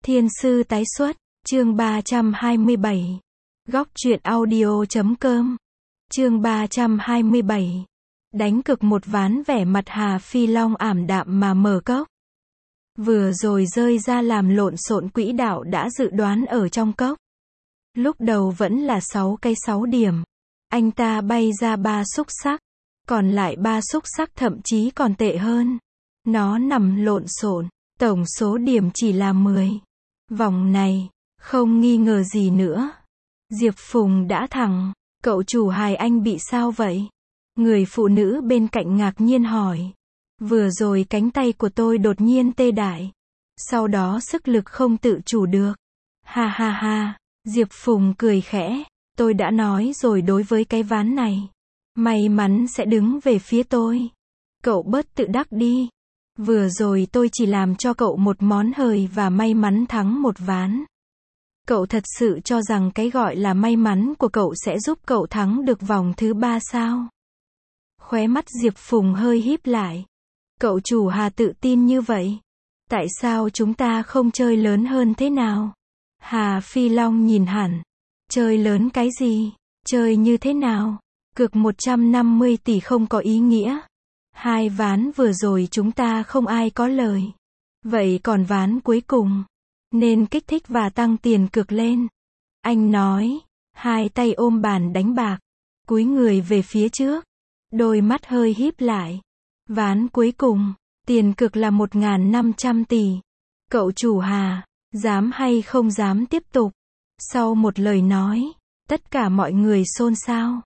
Thiên sư tái xuất, chương 327. Góc truyện audio.com. Chương 327. Đánh cực một ván, vẻ mặt Hà Phi Long ảm đạm mà mở cốc. Vừa rồi rơi ra làm lộn xộn quỹ đạo đã dự đoán ở trong cốc. Lúc đầu vẫn là 6 điểm. Anh ta bay ra 3 xúc xắc. Còn lại 3 xúc xắc thậm chí còn tệ hơn. Nó nằm lộn xộn. Tổng số điểm chỉ là 10. Vòng này, không nghi ngờ gì nữa. Diệp Phùng đã thắng. Cậu chủ hài anh bị sao vậy? Người phụ nữ bên cạnh ngạc nhiên hỏi. Vừa rồi cánh tay của tôi đột nhiên tê dại. Sau đó sức lực không tự chủ được. Ha ha ha, Diệp Phùng cười khẽ. Tôi đã nói rồi, đối với cái ván này, may mắn sẽ đứng về phía tôi. Cậu bớt tự đắc đi. Vừa rồi tôi chỉ làm cho cậu một món hời và may mắn thắng một ván. Cậu thật sự cho rằng cái gọi là may mắn của cậu sẽ giúp cậu thắng được vòng thứ 3 sao? Khóe mắt Diệp Phùng hơi híp lại. Cậu chủ Hà tự tin như vậy. Tại sao chúng ta không chơi lớn hơn thế nào? Hà Phi Long nhìn hẳn. Chơi lớn cái gì? Chơi như thế nào? Cược 150 tỷ không có ý nghĩa. 2 ván vừa rồi chúng ta không ai có lời. Vậy còn ván cuối cùng, nên kích thích và tăng tiền cược lên. Anh nói, hai tay ôm bàn đánh bạc, cúi người về phía trước, đôi mắt hơi híp lại. Ván cuối cùng, tiền cược là 1.500 tỷ. Cậu chủ Hà, dám hay không dám tiếp tục? Sau một lời nói, tất cả mọi người xôn xao.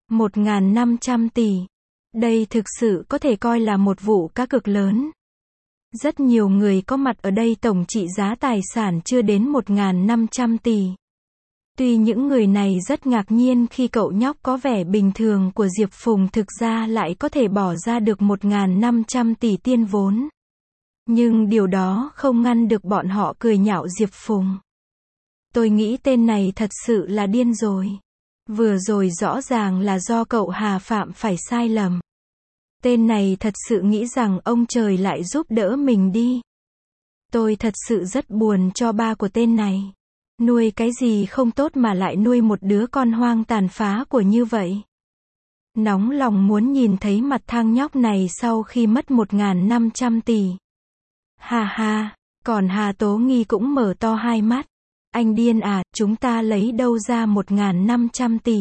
1.500 tỷ. Đây thực sự có thể coi là một vụ cá cược lớn. Rất nhiều người có mặt ở đây tổng trị giá tài sản chưa đến 1.500 tỷ. Tuy những người này rất ngạc nhiên khi cậu nhóc có vẻ bình thường của Diệp Phùng thực ra lại có thể bỏ ra được 1.500 tỷ tiền vốn. Nhưng điều đó không ngăn được bọn họ cười nhạo Diệp Phùng. Tôi nghĩ tên này thật sự là điên rồi. Vừa rồi rõ ràng là do cậu Hà phạm phải sai lầm. Tên này thật sự nghĩ rằng ông trời lại giúp đỡ mình đi. Tôi thật sự rất buồn cho ba của tên này. Nuôi cái gì không tốt mà lại nuôi một đứa con hoang tàn phá của như vậy. Nóng lòng muốn nhìn thấy mặt thằng nhóc này sau khi mất 1.500 tỷ. Ha ha, còn Hà Tố Nghi cũng mở to hai mắt. Anh điên à, chúng ta lấy đâu ra 1.500 tỷ.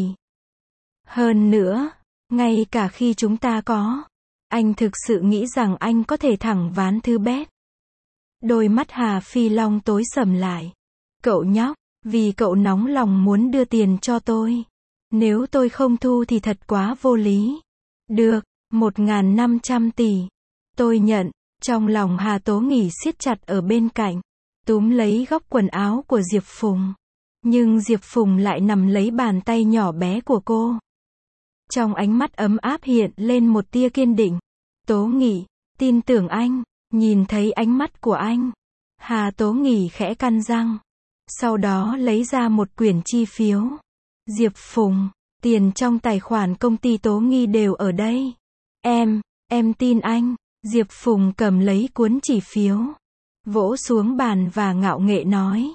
Hơn nữa, ngay cả khi chúng ta có, anh thực sự nghĩ rằng anh có thể thẳng ván thứ bét. Đôi mắt Hà Phi Long tối sầm lại. Cậu nhóc, vì cậu nóng lòng muốn đưa tiền cho tôi. Nếu tôi không thu thì thật quá vô lý. Được, 1.500 tỷ. Tôi nhận. Trong lòng Hà Tố Nghỉ siết chặt ở bên cạnh, túm lấy góc quần áo của Diệp Phùng. Nhưng Diệp Phùng lại nắm lấy bàn tay nhỏ bé của cô. Trong ánh mắt ấm áp hiện lên một tia kiên định. Tố Nghỉ, tin tưởng anh. Nhìn thấy ánh mắt của anh, Hà Tố Nghỉ khẽ căn răng. Sau đó lấy ra một quyển chi phiếu. Diệp Phùng, tiền trong tài khoản công ty Tố Nghi đều ở đây. Em tin anh. Diệp Phùng cầm lấy cuốn chỉ phiếu, vỗ xuống bàn và ngạo nghễ nói.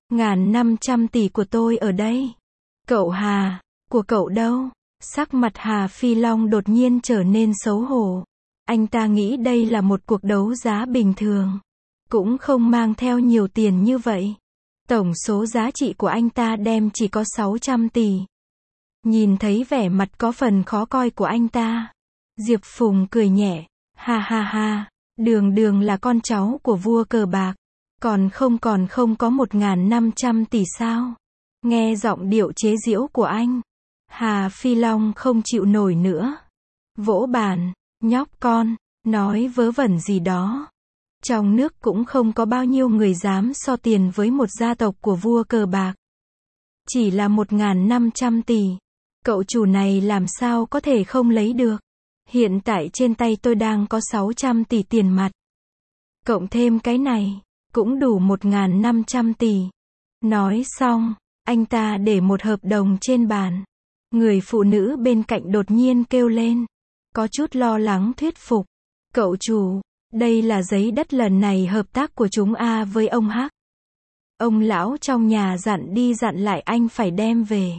1.500 tỷ của tôi ở đây. Cậu Hà, của cậu đâu? Sắc mặt Hà Phi Long đột nhiên trở nên xấu hổ. Anh ta nghĩ đây là một cuộc đấu giá bình thường, cũng không mang theo nhiều tiền như vậy. Tổng số giá trị của anh ta đem chỉ có 600 tỷ. Nhìn thấy vẻ mặt có phần khó coi của anh ta, Diệp Phùng cười nhẹ. Ha ha ha, đường là con cháu của vua cờ bạc. Còn không có 1.500 tỷ sao? Nghe giọng điệu chế giễu của anh, Hà Phi Long không chịu nổi nữa. Vỗ bàn, nhóc con, nói vớ vẩn gì đó. Trong nước cũng không có bao nhiêu người dám so tiền với một gia tộc của vua cờ bạc. Chỉ là 1.500 tỷ. Cậu chủ này làm sao có thể không lấy được? Hiện tại trên tay tôi đang có 600 tỷ tiền mặt. Cộng thêm cái này, cũng đủ 1.500 tỷ. Nói xong, anh ta để một hợp đồng trên bàn. Người phụ nữ bên cạnh đột nhiên kêu lên, có chút lo lắng thuyết phục. Cậu chủ, đây là giấy đất lần này hợp tác của chúng A với ông Hắc. Ông lão trong nhà dặn đi dặn lại anh phải đem về.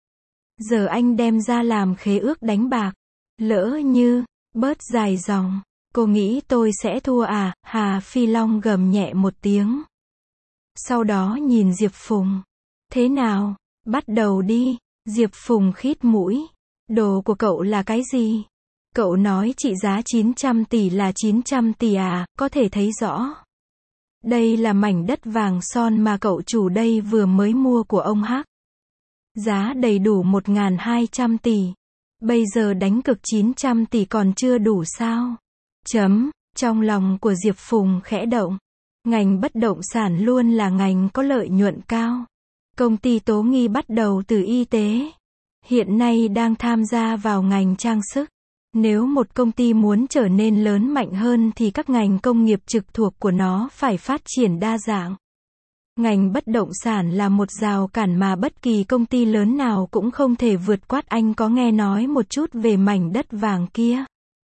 Giờ anh đem ra làm khế ước đánh bạc. Lỡ như, bớt dài dòng. Cô nghĩ tôi sẽ thua à? Hà Phi Long gầm nhẹ một tiếng. Sau đó nhìn Diệp Phùng. Thế nào? Bắt đầu đi. Diệp Phùng khít mũi. Đồ của cậu là cái gì? Cậu nói trị giá 900 tỷ là 900 tỷ à? Có thể thấy rõ. Đây là mảnh đất vàng son mà cậu chủ đây vừa mới mua của ông Hắc. Giá đầy đủ 1.200 tỷ. Bây giờ đánh cược 900 tỷ còn chưa đủ sao? Trong lòng của Diệp Phùng khẽ động. Ngành bất động sản luôn là ngành có lợi nhuận cao. Công ty Tố Nghi bắt đầu từ y tế. Hiện nay đang tham gia vào ngành trang sức. Nếu một công ty muốn trở nên lớn mạnh hơn thì các ngành công nghiệp trực thuộc của nó phải phát triển đa dạng. Ngành bất động sản là một rào cản mà bất kỳ công ty lớn nào cũng không thể vượt qua. Anh có nghe nói một chút về mảnh đất vàng kia?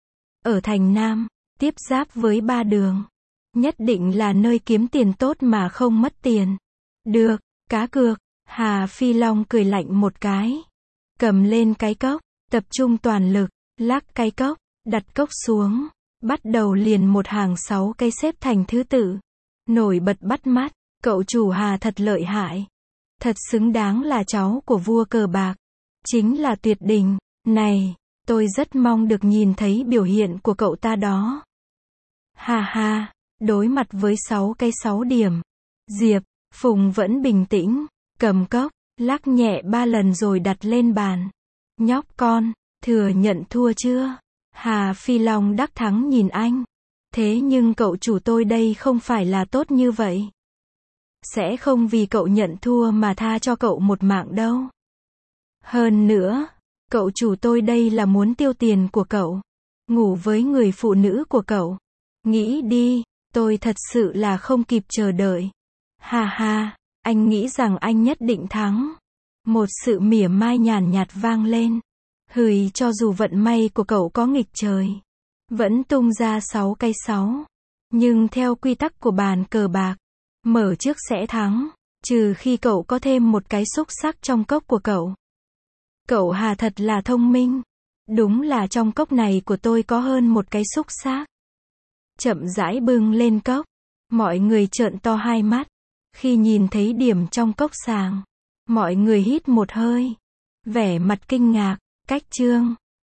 Ở thành Nam, tiếp giáp với 3 đường. Nhất định là nơi kiếm tiền tốt mà không mất tiền. Được, cá cược. Hà Phi Long cười lạnh một cái. Cầm lên cái cốc, tập trung toàn lực, lắc cái cốc, đặt cốc xuống. Bắt đầu liền một hàng 6 cây xếp thành thứ tự. Nổi bật bắt mắt, cậu chủ Hà thật lợi hại. Thật xứng đáng là cháu của vua cờ bạc. Chính là tuyệt đỉnh. Này, tôi rất mong được nhìn thấy biểu hiện của cậu ta đó. Ha ha, đối mặt với 6 cây 6 điểm. Diệp Phùng vẫn bình tĩnh, cầm cốc, lắc nhẹ 3 lần rồi đặt lên bàn. Nhóc con, thừa nhận thua chưa? Hà Phi Long đắc thắng nhìn anh. Thế nhưng cậu chủ tôi đây không phải là tốt như vậy. Sẽ không vì cậu nhận thua mà tha cho cậu một mạng đâu. Hơn nữa, cậu chủ tôi đây là muốn tiêu tiền của cậu. Ngủ với người phụ nữ của cậu. Nghĩ đi, tôi thật sự là không kịp chờ đợi. Ha ha, anh nghĩ rằng anh nhất định thắng. Một sự mỉa mai nhàn nhạt vang lên. Hừi, cho dù vận may của cậu có nghịch trời, vẫn tung ra 6 cây 6. Nhưng theo quy tắc của bàn cờ bạc, mở trước sẽ thắng, trừ khi cậu có thêm một cái xúc xắc trong cốc của cậu. Cậu Hà thật là thông minh. Đúng là trong cốc này của tôi có hơn một cái xúc xắc. Chậm rãi bưng lên cốc. Mọi người trợn to hai mắt. Khi nhìn thấy điểm trong cốc sàng, mọi người hít một hơi. Vẻ mặt kinh ngạc. Cách chương